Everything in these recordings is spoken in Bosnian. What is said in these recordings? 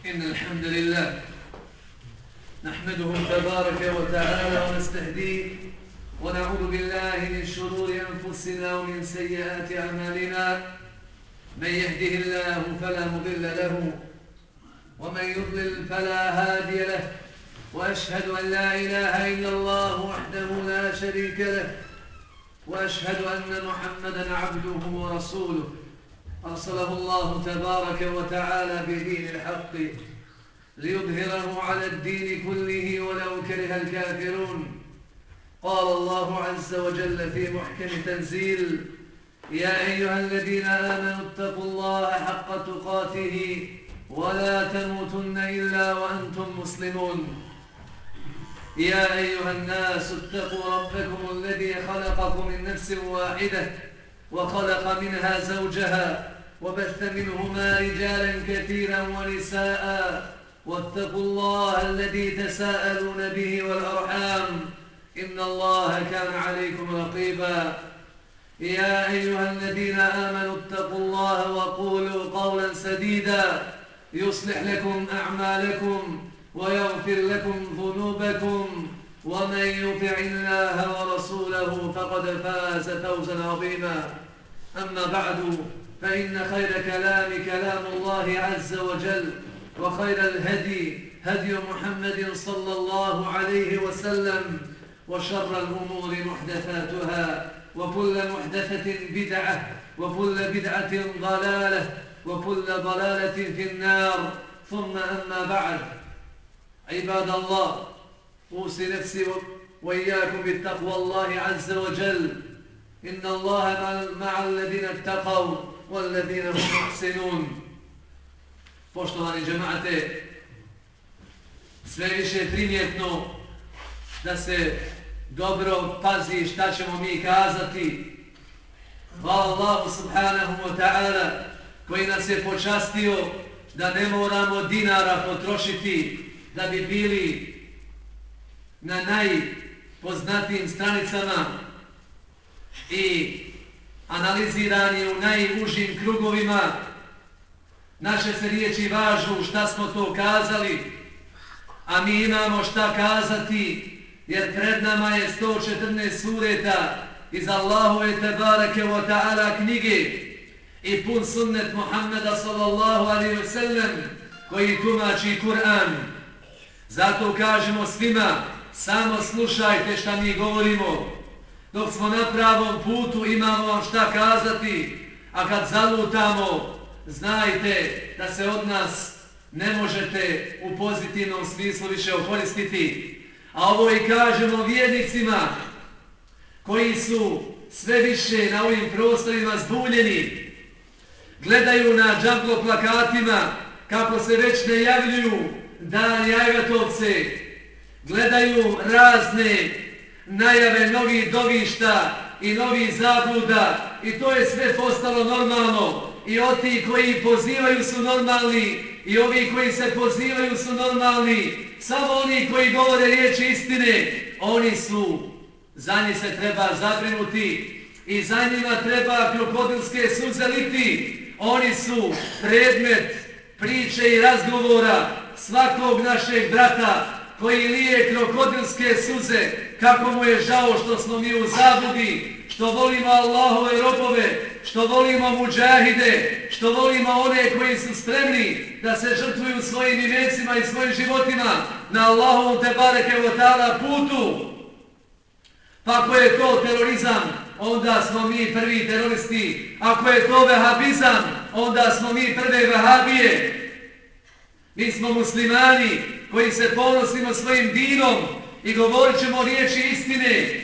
إن الحمد لله نحمده تبارك وتعالى ونستهديه ونعوذ بالله من شرور أنفسنا ومن سيئات أعمالنا. من يهده الله فلا مضل له ومن يضلل فلا هادي له، وأشهد أن لا إله إلا الله وحده لا شريك له، وأشهد أن محمدا عبده ورسوله أرسله الله تبارك وتعالى بدين الحق ليظهره على الدين كله ولو كره الكافرون. قال الله عز وجل في محكم تنزيل: يا أيها الذين آمنوا اتقوا الله حق تقاته ولا تموتن إلا وأنتم مسلمون. يا أيها الناس اتقوا ربكم الذي خلقكم من نفس واحدة وخلق منها زوجها وبث منهما رجالا كثيرا ونساء، واتقوا الله الذي تساءلون به والأرحام إن الله كان عليكم رقيبا. يا أيها الذين آمنوا اتقوا الله وقولوا قولا سديدا يصلح لكم أعمالكم ويغفر لكم ذنوبكم، ومن يطع الله ورسوله فقد فاز فوزا عظيما. أما بعد، فإن خير كلام الله عز وجل، وخير الهدي هدي محمد صلى الله عليه وسلم، وشر الأمور محدثاتها، وكل محدثة بدعة، وكل بدعة ضلالة، وكل ضلالة في النار. ثم أما بعد، عباد الله، أوصي نفسي وإياكم بتقوى الله عز وجل. إن الله مع الذين اتقوا والذين هم محسنون. Poštovani džemate, sve više je primjetno da se dobro pazi šta ćemo mi kazati. Hvala Allahu subhanahu wa ta'ala koji nas je počastio da ne moramo dinara potrošiti da bi bili na najpoznatijim stranicama i analizirani u najužim krugovima. Naše se riječi važu šta smo to kazali, a mi imamo šta kazati, jer pred nama je 114 sureta iz Allahove tebareke wa ta'ala knjige i pun sunnet Muhammeda sallallahu alaihi wa sallam koji tumači Kur'an. Zato kažemo svima, samo slušajte šta mi govorimo. Dok smo na pravom putu imamo vam šta kazati, a kad zalutamo, znajte da se od nas ne možete u pozitivnom smislu više okoristiti. A ovo i kažemo vjernicima koji su sve više na ovim prostorima zbuljeni, gledaju na džablo plakatima kako se već najavljuju dani Ajvatovce, gledaju razne najave novih dovišta i novih zabluda i to je sve postalo normalno. I ti koji pozivaju su normalni i ovi koji se pozivaju su normalni. Samo oni koji govore riječi istine, oni su, za njih se treba zabrinuti i za njima treba krokodilske suze liti. Oni su predmet priče i razgovora svakog našeg brata koji lije krokodilske suze kako mu je žao što smo mi u zabludi, što volimo Allahove robove, što volimo muđahide, što volimo one koji su spremni da se žrtvuju svojim imecima i svojim životima na Allahovom tebareke wa ta'ala putu. Pa ako je to terorizam, onda smo mi prvi teroristi. Ako je to vehabizam, onda smo mi prve vehabije. Mi smo muslimani koji se ponosimo svojim dinom i govorit ćemo riječi istine.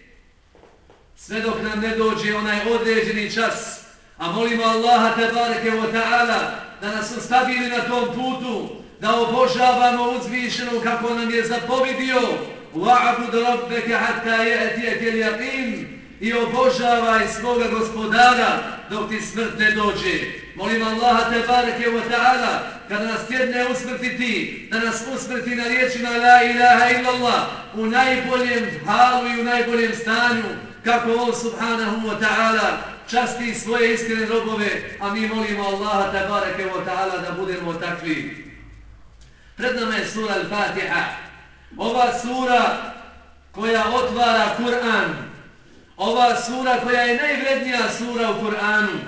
Sve dok nam ne dođe onaj određeni čas, a molimo Allaha tebareke wa ta'ala da nas ostavili na tom putu, da obožavamo uzvišenog kako nam je zapovidio: وَعَبُدْ رَبَّكَ حَتَّى يَأْتِيَكَ الْيَقِينُ, i obožavaj svoga gospodara dok ti smrt ne dođe. Molim Allaha tebareke wa ta'ala kada nas tjedne usmrtiti, da nas usmrti na riječima la ilaha illallah u najboljem halu i u najboljem stanju, kako on subhanahu wa ta'ala časti svoje iskrene robove, a mi molimo Allaha tebareke wa ta'ala da budemo takvi. Pred nama je sura Al-Fatiha. Ova sura koja otvara Kur'an. Ova sura koja je najvrednija sura u Kur'anu.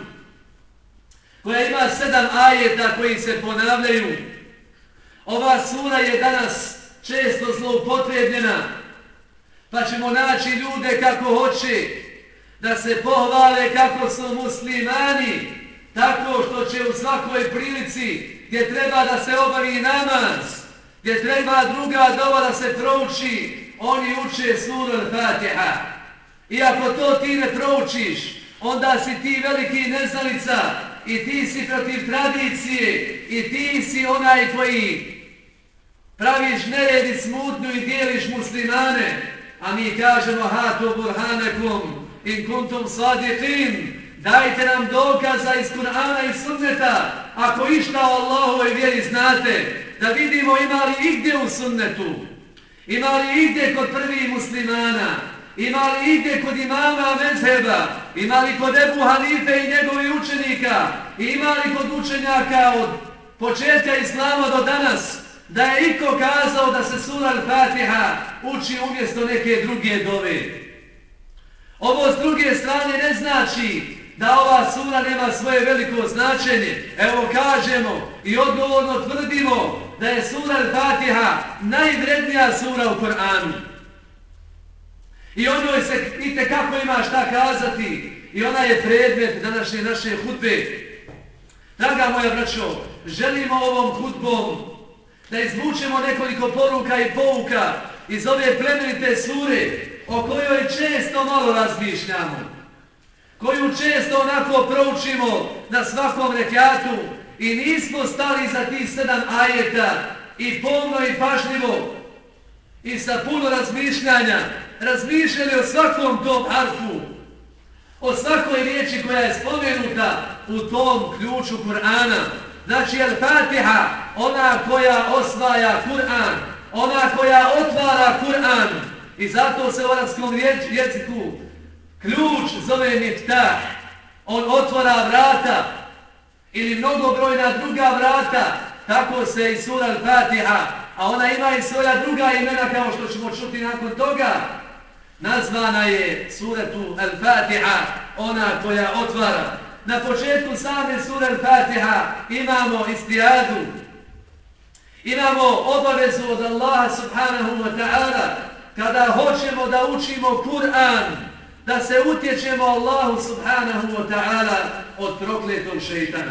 Koja ima 7 ajeta koji se ponavljaju. Ova sura je danas često zloupotrebljena. Pa ćemo naći ljude kako hoće da se pohvale kako su muslimani, tako što će u svakoj prilici gdje treba da se obavi namaz, gdje treba druga dova da se prouči, oni uče suru Al-Fatiha. I ako to ti ne proučiš, onda si ti veliki neznalica i ti si protiv tradicije i ti si onaj koji praviš nered i smutnju i dijeliš muslimane. A mi kažemo hatu burhanekum in kuntum sadiqin. Dajte nam dokaza iz Kur'ana i sunneta, ako išta o Allahovoj vjeri znate, da vidimo ima li igdje u sunnetu, ima li igdje kod prvih muslimana, ima li igdje kod imama mezheba, ima li kod Ebu Hanife i njegovih učenika, ima li kod učenjaka od početka islama do danas, da je iko kazao da se sura Al-Fatiha uči umjesto neke druge dove. Ovo s druge strane ne znači da ova sura nema svoje veliko značenje. Evo kažemo i odgovorno tvrdimo da je sura Al-Fatiha najvrednija sura u Kur'anu. I o njoj se itekako ima šta kazati i ona je predmet današnje naše hudbe. Draga moja braćo, želimo ovom hudbom da izvučemo nekoliko poruka i pouka iz ove plemenite sure o kojoj često malo razmišljamo, koju često onako proučimo na svakom rekatu i nismo stali za tih 7 ajeta i pomno i pažljivo i sa puno razmišljanja razmišljali o svakom tom harfu, o svakoj riječi koja je spomenuta u tom ključu Kur'ana. Znači Al-Fatiha, ona koja osvaja Kur'an, ona koja otvara Kur'an. I zato se u arapskom jeziku ključ zove miftah. On otvara vrata ili mnogobrojna druga vrata. Tako se i sura Al-Fatiha, a ona ima i svoja druga imena kao što ćemo čuti nakon toga. Nazvana je suratu Al-Fatiha, ona koja otvara. Na početku same sure Al-Fatiha imamo istijadu. Imamo obavezu od Allaha subhanahu wa ta'ala kada hoćemo da učimo Kur'an, da se utječemo Allahu subhanahu wa ta'ala od prokletog šeitana.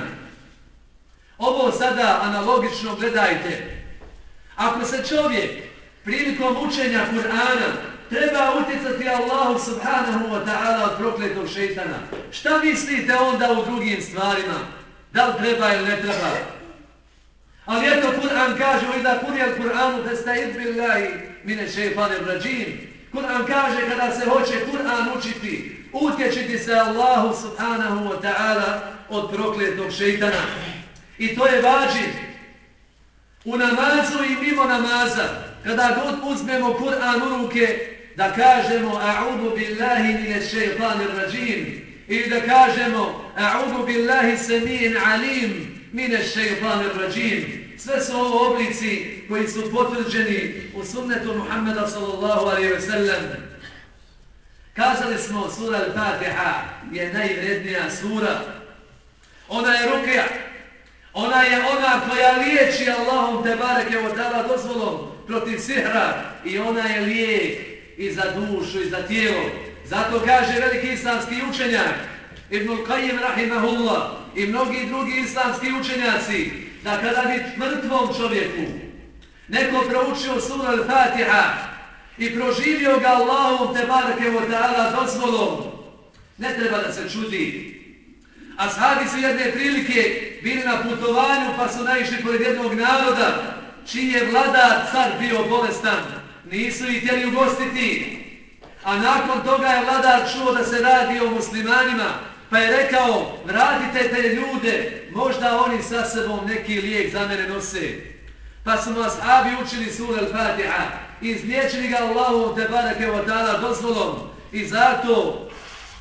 Ovo sada analogično gledajte. Ako se čovjek prilikom učenja Kur'ana treba utjecati Allahu subhanahu wa ta'ala od prokletog šeitana, šta mislite onda u drugim stvarima? Da li treba ili ne treba? Ali eto Kur'an kaže وَإِذَا قُرِيَ الْقُرْآنُ فَاسْتَعِذْ بِاللَّهِ مِنَ الشَّيْطَانِ الرَّجِيمِ. Kur'an kaže kada se hoće Kur'an učiti, utječiti se Allahu subhanahu wa ta'ala od prokletog šeitana. I to je vađib. U namazu i mimo namaza, kada god uzmemo Kur'an u ruke, da kažemo a'udhu billahi mine šeitanir rajim ili da kažemo a'udhu billahi sami'in alim mine šeitanir rajim. Sve su ovo oblici koji su potvrđeni u sunnetu Muhammeda sallallahu alaihi ve sellem. Kazali smo sura Al-Fatiha je najvrednija sura. Ona je rukja. Ona je ona koja liječi Allahom tebareke wa ta'ala dozvolom protiv sihra i ona je lijek i za dušu i za tijelo. Zato kaže veliki islamski učenjak Ibnul Qayyim rahimahullah i mnogi drugi islamski učenjaci da kada bi mrtvom čovjeku neko proučio suru Al-Fatiha i proživio ga Allahom tebareke wa ta'ala dozvolom, ne treba da se čudi. Ashabi su jedne prilike bili na putovanju pa su naišli pored jednog naroda čiji je vladar car bio bolestan. Nisu ih htjeli ugostiti. A nakon toga je vladar čuo da se radi o muslimanima pa je rekao vratite te ljude, možda oni sa sebom neki lijek za mene nose. Pa su mu ashabi učili suru Al-Fatiha i izliječili ga Allahom tebareke wa ta'ala dozvolom i zato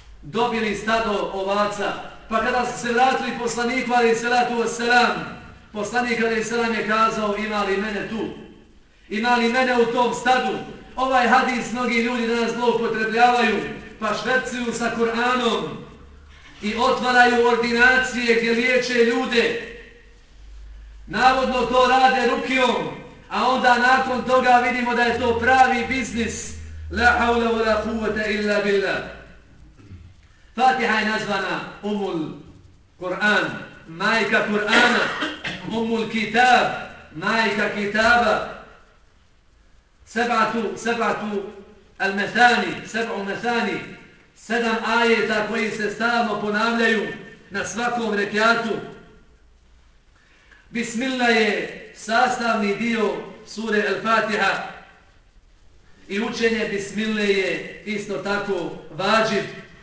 dobili stado ovaca. Pa kada su se vratili poslaniku alejhi salatu vesselam, Poslanik a.s. je kazao ima li mene tu? Ima li mene u tom stadu? Ovaj hadis mnogi ljudi danas zloupotrebljavaju, pa švercuju sa Kur'anom i otvaraju ordinacije gdje liječe ljude. Navodno to rade rukijom, a onda nakon toga vidimo da je to pravi biznis. La hawla wa la quwwata illa billah. Fatiha je nazvana Umul Kur'an, majka Kur'ana, Umul Kitab, majka Kitaba. Seb'atu al-Methani, seb'u Methani, 7 ajeta koji se stalno ponavljaju na svakom rekiatu. Bismillah je sastavni dio sure Al-Fatiha i učenje Bismillah je isto tako vađib.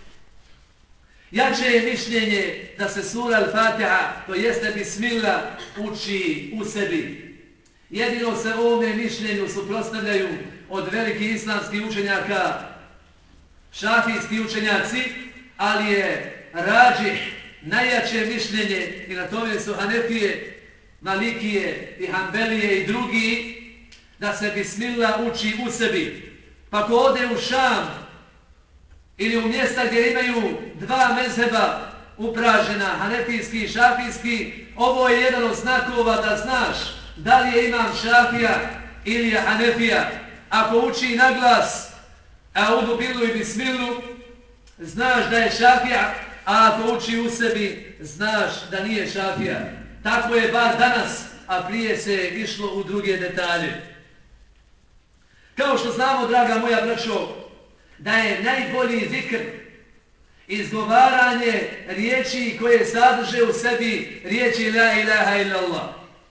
Jače je mišljenje da se sura Al-Fatiha, to jeste Bismillah, uči u sebi. Jedino se ovome mišljenju suprotstavljaju od velikih islamskih učenjaka šafijski učenjaci, ali je rađih najjače mišljenje i na tome su Hanefije, Malikije i Hanbelije i drugi, da se Bismillah uči u sebi. Pa ko ode u Šam ili u mjesta gdje imaju 2 mezheba upražena, Hanefijski i Šafijski, ovo je jedan od znakova da znaš da li je imam Šafija ili je Hanefija. Ako uči na glas Audu Billu i Bismillu, znaš da je Šafija, a ako uči u sebi, znaš da nije Šafija. Tako je bar danas, a prije se je išlo u druge detalje. Kao što znamo, draga moja braćo, da je najbolji zikr izgovaranje riječi koje sadrže u sebi riječi La ilaha illallah.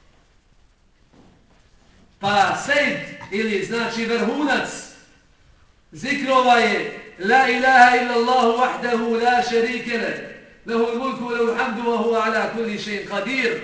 Pa sejd, ili znači vrhunac zikrova je La ilaha illallahu wahdahu la šerike leh, lehul mulku lehul hamdu wa huwa ala kulli še'in qadir.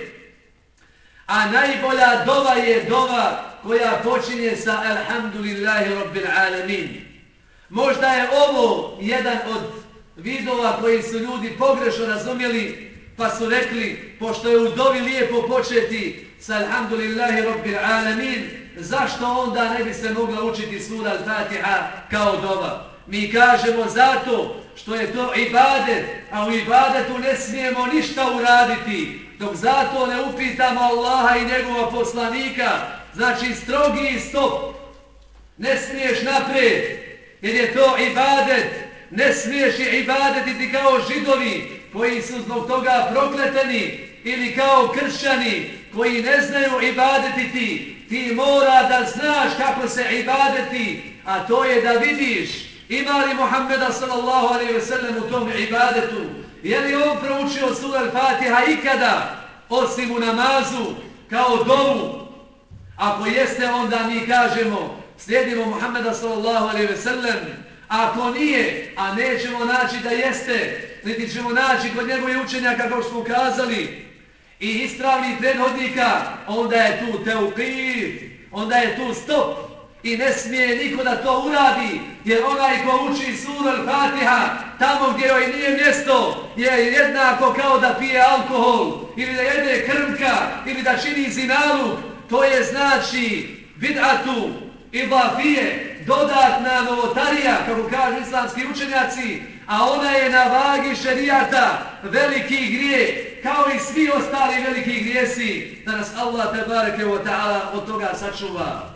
A najbolja dova je dova koja počinje sa Alhamdulillahi Rabbil Alamin. Možda je ovo jedan od vidova koji su ljudi pogrešno razumjeli, pa su rekli, pošto je u dovi lijepo početi sa Alhamdulillahi Rabbil Alamin, zašto onda ne bi se mogla učiti sura Al-Fatiha kao dova? Mi kažemo zato što je to ibadet, a u ibadetu ne smijemo ništa uraditi, dok zato ne upitamo Allaha i njegova poslanika. Znači strogi stop, ne smiješ naprijed, jer je to ibadet. Ne smiješ je ibadetiti kao Židovi koji su zbog toga prokleteni, ili kao kršćani koji ne znaju ibadetiti. Ti mora da znaš kako se ibadeti, a to je da vidiš ima li Muhammeda sallallahu alejhi ve sellem u tom ibadetu. Je li on proučio suru Al-Fatiha ikada, osim u namazu, kao dovu? Ako jeste, onda mi kažemo, slijedimo Muhammeda sallallahu alejhi ve sellem. Ako nije, a nećemo naći da jeste, niti ćemo naći kod njegovih učenjaka kao što smo kazali, i ispravnih prethodnika, onda je tu teuqif, onda je tu stop. I ne smije niko da to uradi, jer onaj ko uči suru Al-Fatiha tamo gdje joj nije mjesto, je jednako kao da pije alkohol, ili da jede krmka, ili da čini zinaluk. To je znači bid'atu, idafije, dodatna novotarija, kako kažu islamski učenjaci, a ona je na vagi šerijata veliki grijeh, kao i svi ostali veliki grijesi, da nas Allah tebareke ve ta'ala od toga sačuva.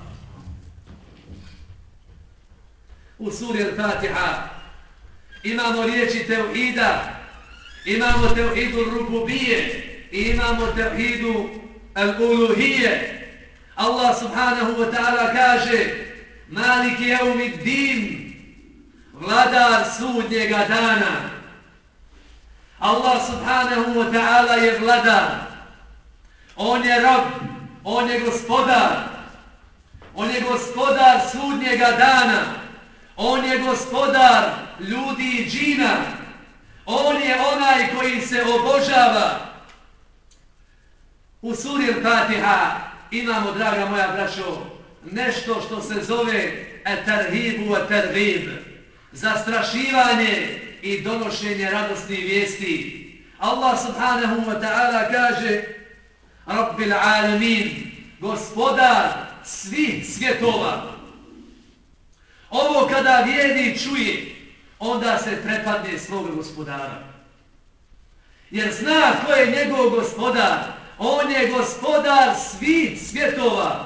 U suri Al-Fatiha imamo riječi tevhida, imamo tevhidu rububije i imamo tevhidu al-uluhije. Allah subhanahu wa ta'ala kaže Maliki jeumiddin, vladar sudnjega dana. Allah subhanahu wa ta'ala je vladar, on je Rab, on je gospodar, on je gospodar sudnjega dana, on je gospodar ljudi i džina, on je onaj koji se obožava. U suri Al-Fatiha imamo, draga moja braćo, nešto što se zove at-tarhibu wat-targhib, zastrašivanje i donošenje radosnih vijesti. Allah subhanahu wa ta'ala kaže Rabbil Alamin, gospodar svih svjetova. Ovo kada vjernik čuje, onda se prepadne svoga gospodara. Jer zna ko je njegov gospodar. On je gospodar svih svjetova.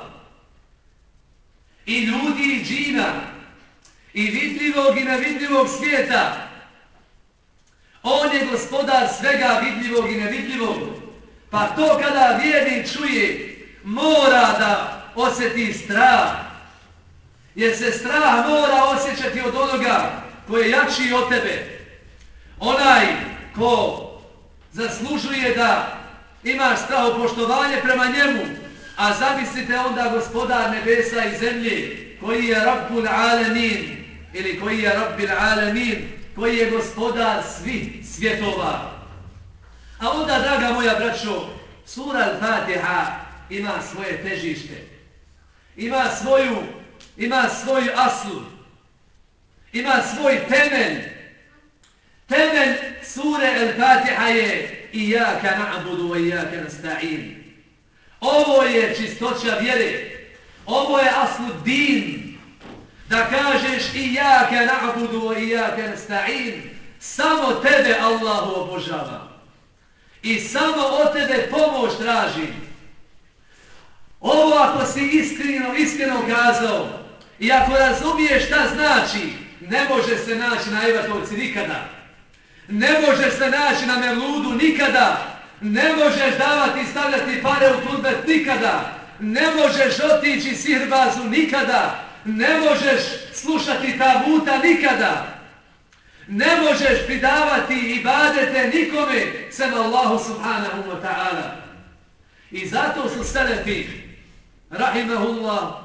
I ljudi i džina. I vidljivog i nevidljivog svijeta. On je gospodar svega vidljivog i nevidljivog. Pa to kada vjernik čuje, mora da osjeti strah. Jer se strah mora osjećati od onoga koji je jači od tebe. Onaj ko zaslužuje da imaš strahopoštovanje prema njemu, a zamislite onda gospodar nebesa i zemlje, koji je Rabbul Alamin, ili koji je Rabbil Alamin, koji je gospodar svih svjetova. A onda, draga moja braćo, sura Al-Fatiha ima svoje težište, ima svoj asl, ima svoj temelj. Temelj sure Al-Fatiha je Iyaka na'budu wa iyaka nasta'in. Ovo je čistoća vjere. Ovo je aslu din. Da kažeš Iyaka na'budu wa iyaka nasta'in. Samo tebe Allahu obožava. I samo od tebe pomoć traži. Ovo ako si iskreno kazao i ako razumiješ šta znači, ne može se naći na Evatovci nikada. Ne možeš se naći na Mevludu nikada. Ne možeš davati i stavljati pare u turbet nikada. Ne možeš otići sihirbazu nikada. Ne možeš slušati taguta nikada. Ne možeš pridavati ibadete nikome sem Allahu subhanahu wa ta'ala. I zato su selefi rahimahumullah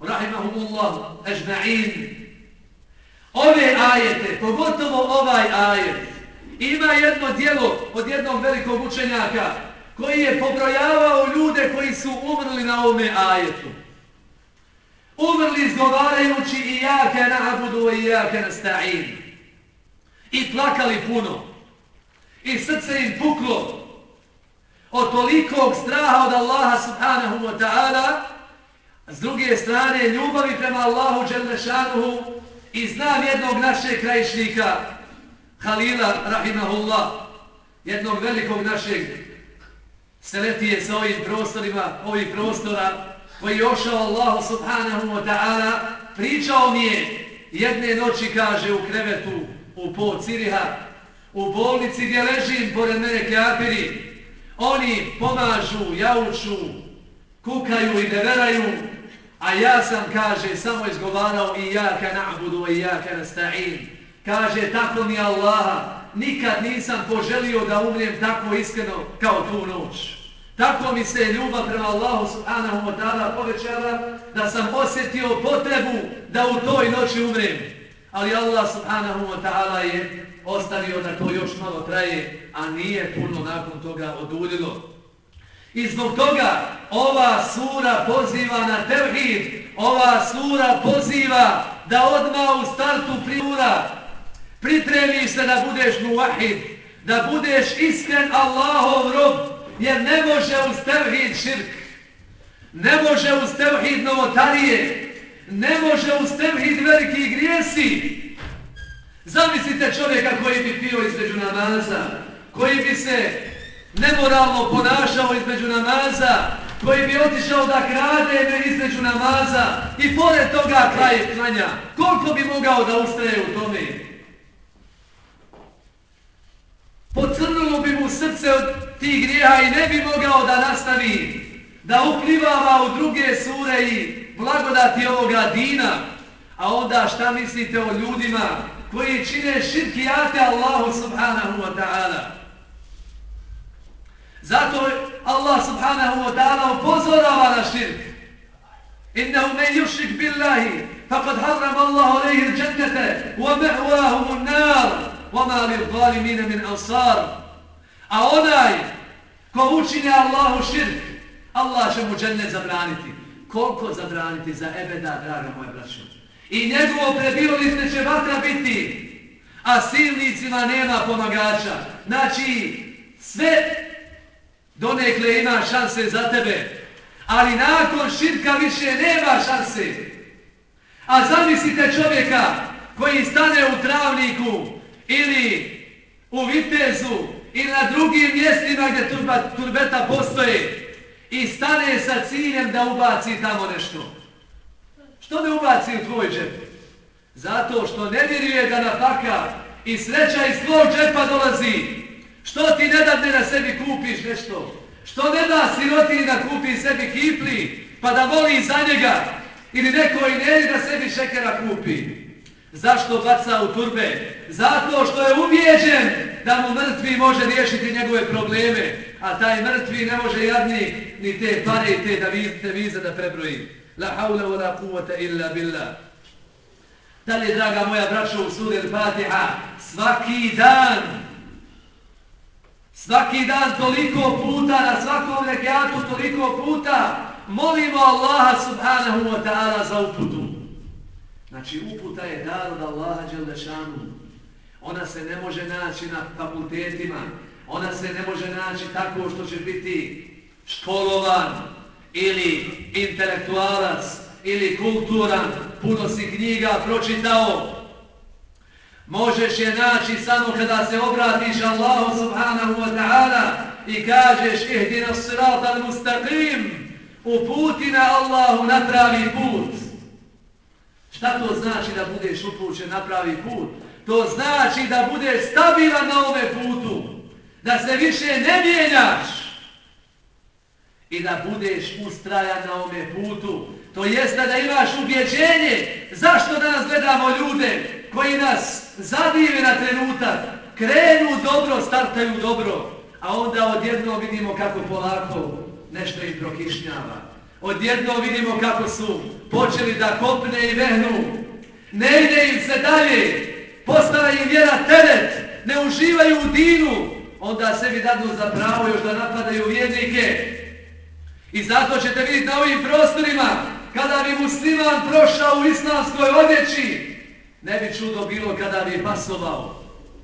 ajma'in. Ove ajete, pogotovo ovaj ajet, ima jedno djelo od jednog velikog učenjaka koji je pobrojavao ljude koji su umrli na ovome ajetu. Umrli izgovarajući Iyaka na'budu wa iyaka nasta'in. I plakali puno. I srce im puklo od tolikog straha od Allaha subhanahu wa ta'ala. S druge strane ljubavi prema Allahu dželle šanuhu. I znam jednog našeg krajišnika, Halila rahimahullah, jednog velikog našeg seletije sa ovih prostora, koji je ošao Allahu subhanahu wa ta'ala, pričao mi je jedne noći, kaže, u krevetu u Port Siriha, u bolnici gdje ležim pored mene kafiri, oni pomažu, jauču, kukaju i deveraju, a ja sam, kaže, samo izgovarao Iyaka na'budu wa iyaka nasta'in. Kaže, tako mi Allaha, nikad nisam poželio da umrijem tako iskreno kao tu noć. Tako mi se ljubav prema Allahu subhanahu wa ta'ala povećala da sam osjetio potrebu da u toj noći umrem. Ali Allah subhanahu wa ta'ala je ostavio da to još malo traje, a nije puno nakon toga oduljilo. I zbog toga ova sura poziva na tevhid, ova sura poziva da odmah u startu pripremiš se da budeš muvahid, da budeš iskren Allahov rob, jer ne može uz tevhid širk, ne može uz tevhid novotarije, ne može uz tevhid veliki grijesi. Zamislite čovjeka koji bi pio između namaza, koji bi se nemoralno ponašao između namaza, koji bi otišao da krade između namaza i pored toga kraj klanja. Koliko bi mogao da ustraje u tome? Pocrnulo bi mu srce od tih grijeha i ne bi mogao da nastavi, da uplivava u druge sure i blagodati ovoga dina. A onda šta mislite o ljudima koji čine širkijate Allahu subhanahu wa ta'ala? Zato Allah subhanahu wa ta'ala upozorava na širk. Innahu men yushrik billahi faqad harrama Allahu alayhi al-jannata wa ma'wahu an-nar wa ma lil-zalimin min ansar. A onaj ko učini Allahu širk, Allah će mu džennet zabraniti. Koliko zabraniti za ebeda, draga moja braćo? I njegovo prebivalište će vatra biti, a silnicima nema pomagača. Znači, sve donekle ima šanse za tebe. Ali nakon širka više nema šanse. A zamislite čovjeka koji stane u Travniku ili u Vitezu ili na drugim mjestima gdje turbeta postoje i stane sa ciljem da ubaci tamo nešto. Što ne ubaci u tvoj džep? Zato što ne vjeruje da nafaka i sreća iz tvojeg džepa dolazi. Što ti ne dadne da sebi kupiš nešto? Što ne da sirotini da kupi sebi kifli pa da voli za njega? Ili neko i da sebi šekera kupi? Zašto baca u turbe? Zato što je ubijeđen da mu mrtvi može riješiti njegove probleme, a taj mrtvi ne može jadnik ni te pare i te devize da prebroji. La haula wa la quwwata illa billah. Dalje, draga moja braćo, u suri Al-Fatiha, svaki dan toliko puta, na svakom rekatu toliko puta, molimo Allaha subhanahu wa ta'ala za uputu. Znači, uputa je dar od Allaha dželle šanu. Ona se ne može naći na fakultetima, ona se ne može naći tako što će biti školovan ili intelektualac ili kulturan, puno si knjiga pročitao. Možeš je naći samo kada se obratiš Allahu subhanahu wa ta'ala i kažeš ihdina sirata al-mustaqim, uputi na Allahu na pravi put. Šta to znači da budeš upućen na pravi put? To znači da budeš stabilan na ovome putu, da se više ne mijenjaš i da budeš ustrajan na ovome putu. To jest da imaš ubjeđenje. Zašto danas gledamo ljude koji nas zadive na trenutak, krenu dobro, startaju dobro, a onda odjednom vidimo kako polako nešto im prokišnjava. Odjednom vidimo kako su počeli da kopne i vehnu. Ne ide im se dalje, postala im vjera teret, ne uživaju u dinu, onda sebi dadnu za pravo još da napadaju vjernike. I zato ćete vidjeti na ovim prostorima, kada bi musliman prošao u islamskoj odjeći, ne bi čudo bilo kada bi pasovao.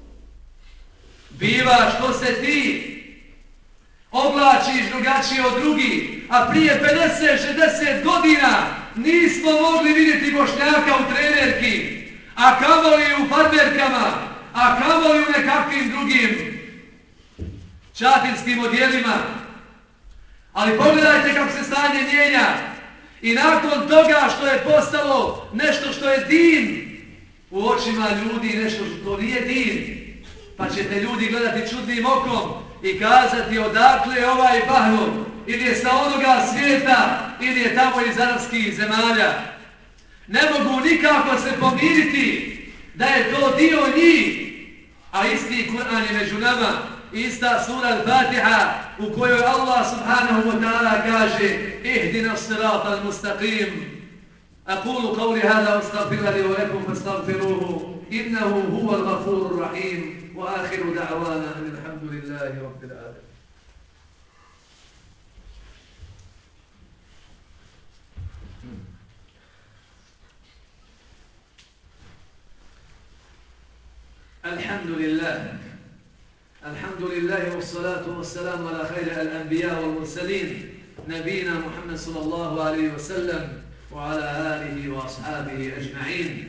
Biva što se ti oblačiš drugačije od drugih, a prije 50-60 godina nismo mogli vidjeti Bošnjaka u trenerki, a kamoli u farmerkama, a kamoli u nekakvim drugim čatinskim odjelima. Ali pogledajte kako se stanje mijenja. I nakon toga što je postalo nešto što je din u očima ljudi, nešto što nije din, pa ćete ljudi gledati čudnim okom i kazati odakle je ovaj bahnut, ili je sa onoga svijeta, ili je tamo iz arapskih zemalja. Ne mogu nikako se pomiriti da je to dio njih, a isti Kur'an je među nama, ista sura Al-Fatiha u kojoj Allah subhanahu wa ta'ala kaže ihdina sirata al-mustaqim. Aqulu qawli hada astaghfiru li wa lakum fastaghfiruhu innahu huwa al-ghafurur rahim wa akhiru da'wana alhamdulillahi rabbil alamin. الحمد لله والصلاة والسلام على خير الأنبياء والمرسلين نبينا محمد صلى الله عليه وسلم وعلى آله وأصحابه أجمعين.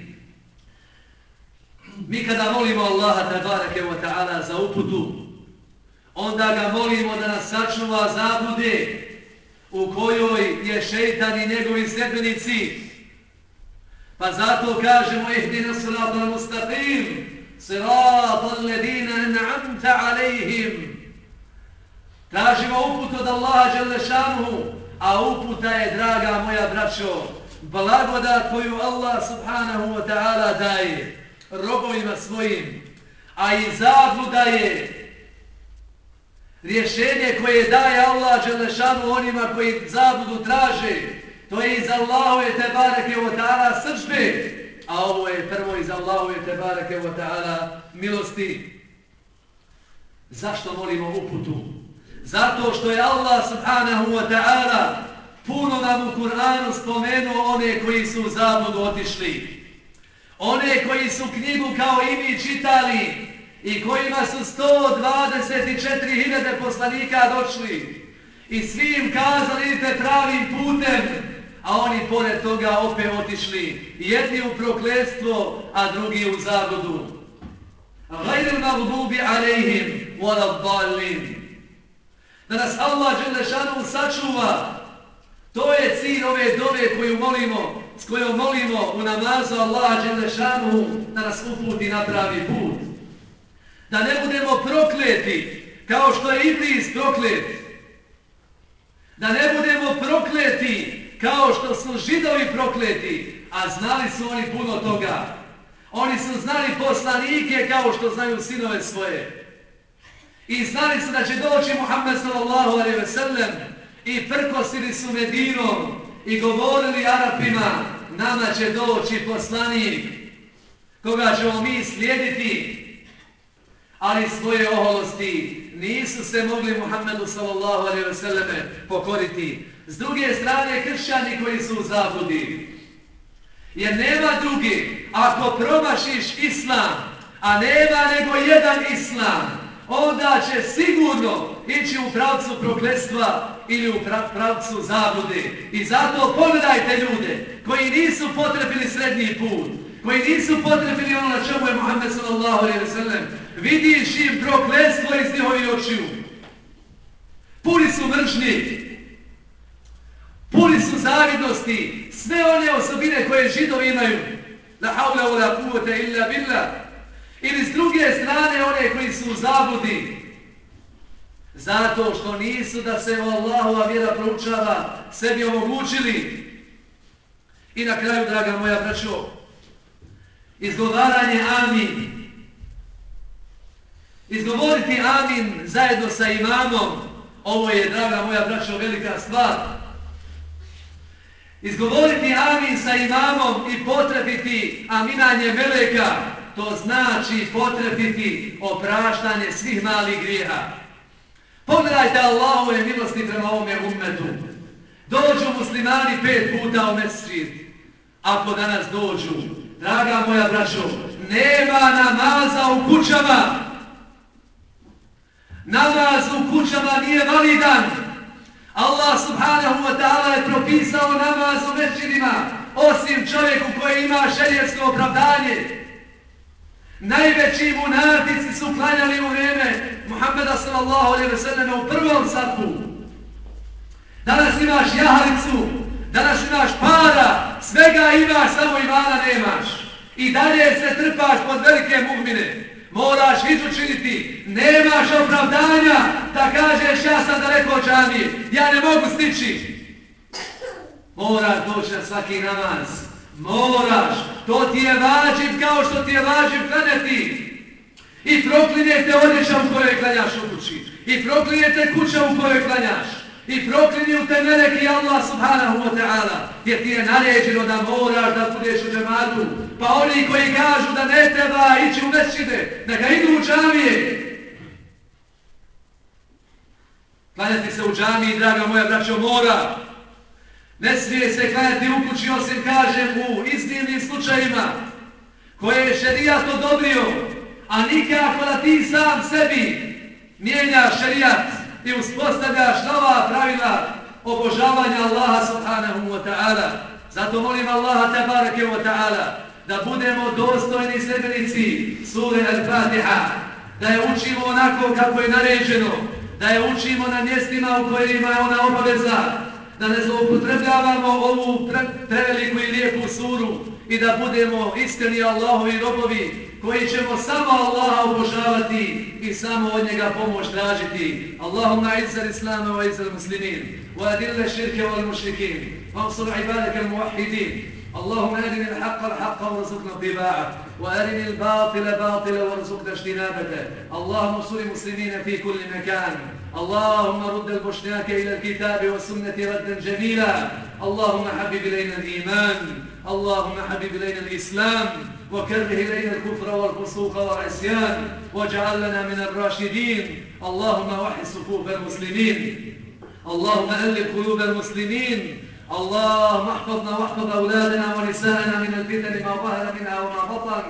Mi kada molimo Allaha tabaraka wa ta'ala za uputu, onda ga molimo da nas sačuva zablude u kojoj je šejtan i njegovi sledbenici. Pa zato kažemo ihdina sirata al-mustaqim, sirata alladina an'amta alejhim. Tražimo uput od Allaha dželle šanuhu, a uputa je, draga moja braćo, blagodat koju Allah subhanahu wa ta'ala daje robovima svojim, a i zabluda je rješenje koje daje Allah dželle šanuhu onima koji zabludu traže. To je iz Allahove tebareke wa ta'ala srdžbe, a ovo je prvo iz Allahove tebareke wa ta'ala milosti. Zašto molimo uputu? Zato što je Allah subhanahu wa ta'ala puno nam u Kur'anu spomenuo one koji su u zabludu otišli. One koji su knjigu kao i mi čitali i kojima su 124.000 poslanika došli i svi im kazali idite pravim putem, a oni pored toga opet otišli, jedni u prokletstvo, a drugi u zabludu. Gajril magdubi alejhim waladdallin. Da nas Allah dželle šanuhu sačuva. To je cilj ove dove koju molimo, s kojom molimo u namazu Allaha dželle šanuhu da nas uputi na pravi put. Da ne budemo prokleti kao što je Iblis proklet. Da ne budemo prokleti kao što su Židovi prokleti, a znali su oni puno toga. Oni su znali poslanike kao što znaju sinove svoje. I znali su da će doći Muhammed sallallahu alejhi ve sellem i prkosili su Medinom i govorili Arapima, nama će doći poslanik koga ćemo mi slijediti. Ali svoje oholosti nisu se mogli Muhammedu sallallahu alejhi ve selleme pokoriti. S druge strane, kršćani koji su u zabludi. Jer nema drugi, ako promašiš islam, a nema nego jedan islam, onda će sigurno ići u pravcu prokletstva ili u pravcu zablude. I zato pogledajte ljude koji nisu potrebili srednji put, koji nisu potrebili ono na čemu je Muhammed sallallahu alejhi ve sellem. Vidiš im prokletstvo iz njihovih očiju. Puni su mržnji, puni su zavidnosti, sve one osobine koje Židovi imaju. La haula wa la quwwata illa billah. Ili s druge strane one koji su u zabludi. Zato što nisu da se Allahova vjera proučava, sebi omogućili. I na kraju, draga moja braćo, izgovaranje amin. Izgovoriti amin zajedno sa imamom, ovo je, draga moja braćo, velika stvar. Izgovoriti amin sa imamom i potrefiti aminanje meleka, to znači potrefiti opraštanje svih malih grijeha. Pogledajte Allahove milosti prema ovome ummetu. Dođu muslimani 5 puta u mesdžid. Ako danas dođu, draga moja braćo, nema namaza u kućama. Namaz u kućama nije validan. Allah subhanahu wa ta'ala je propisao namaz u mesdžidima, osim čovjeku koji ima šerijetsko opravdanje. Najveći munafici su klanjali u vrijeme Muhammeda sallallahu alejhi ve selleme u prvom safu. Danas imaš jahalicu, danas imaš para, svega imaš, samo imana nemaš. I dalje se trpaš pod velike mu'mine. Moraš hiđu činiti, nemaš opravdanja da kažeš ja sam daleko od džamije, ja ne mogu stići. Moraš doći na svaki namaz, moraš, to ti je vađib kao što ti je vađib klanjati. I proklinjete odjeća u kojoj klanjaš u kući, i proklinjete kuća u kojoj klanjaš, i proklinju te meleki Allah subhanahu wa ta'ala, jer ti je naređeno da moraš da budeš u džematu. Pa oni koji kažu da ne treba ići u mesdžide, neka idu u džamije. Klanjati se u džamiji, draga moja braćo, mora. Ne smije se klanjati u kući, osim kažem u iznimnim slučajima koje je šerijat odobrio, a nikako da ti sam sebi mijenjaš šerijat i uspostavljaš nova pravila obožavanja Allaha subhanahu wa ta'ala. Zato molim Allaha tabaraka wa ta'ala da budemo dostojni sljedbenici sure Al-Fatiha, da je učimo onako kako je naređeno, da je učimo na mjestima u kojima je ona obaveza, da ne zloupotrebljavamo ovu preveliku i lijepu suru i da budemo iskreni Allahovi robovi koji ćemo samo Allaha obožavati i samo od njega pomoć tražiti. Allahumma izzal islama wa izzal muslimin, wa adilla širke wal mušrikin, wa ansur ibadaka al muwahhidin. اللهم أرنا الحق الحق وارزقنا اتباعه وأرنا الباطل باطلا وارزقنا اجتنابه. اللهم انصر المسلمين في كل مكان. اللهم رد البشناك إلى الكتاب والسنة ردا جميلا. اللهم حبب إلينا الإيمان، اللهم حبب إلينا الإسلام، وكره إلينا الكفر والفسوق والعصيان، واجعل لنا من الراشدين. اللهم وحد صفوف المسلمين، اللهم ألف قلوب المسلمين. اللهم احفظنا واحفظ أولادنا ونساءنا من الفتن ما ظهر منها وما بطن.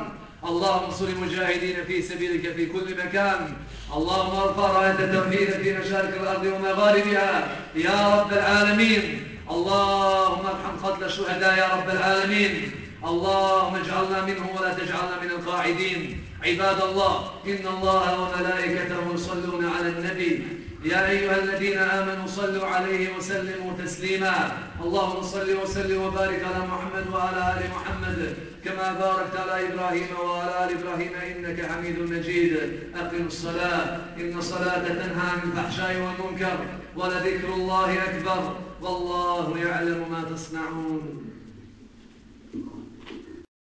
اللهم انصر المجاهدين في سبيلك في كل مكان. اللهم ارفع راية التوحيد في مشارق الأرض ومغاربها يا رب العالمين. اللهم ارحم قتل الشهداء يا رب العالمين. اللهم اجعلنا منهم ولا تجعلنا من القاعدين. عباد الله، إن الله وملائكته يصلون على النبي يا أيها الذين آمنوا صلوا عليه وسلموا تسليما. اللهم صل وسلم وبارك على محمد وعلى آل محمد كما باركت على إبراهيم وعلى آل إبراهيم إنك حميد مجيد. أقم الصلاة إن الصلاة تنهى عن الفحشاء والمنكر ولذكر الله أكبر والله يعلم ما تصنعون.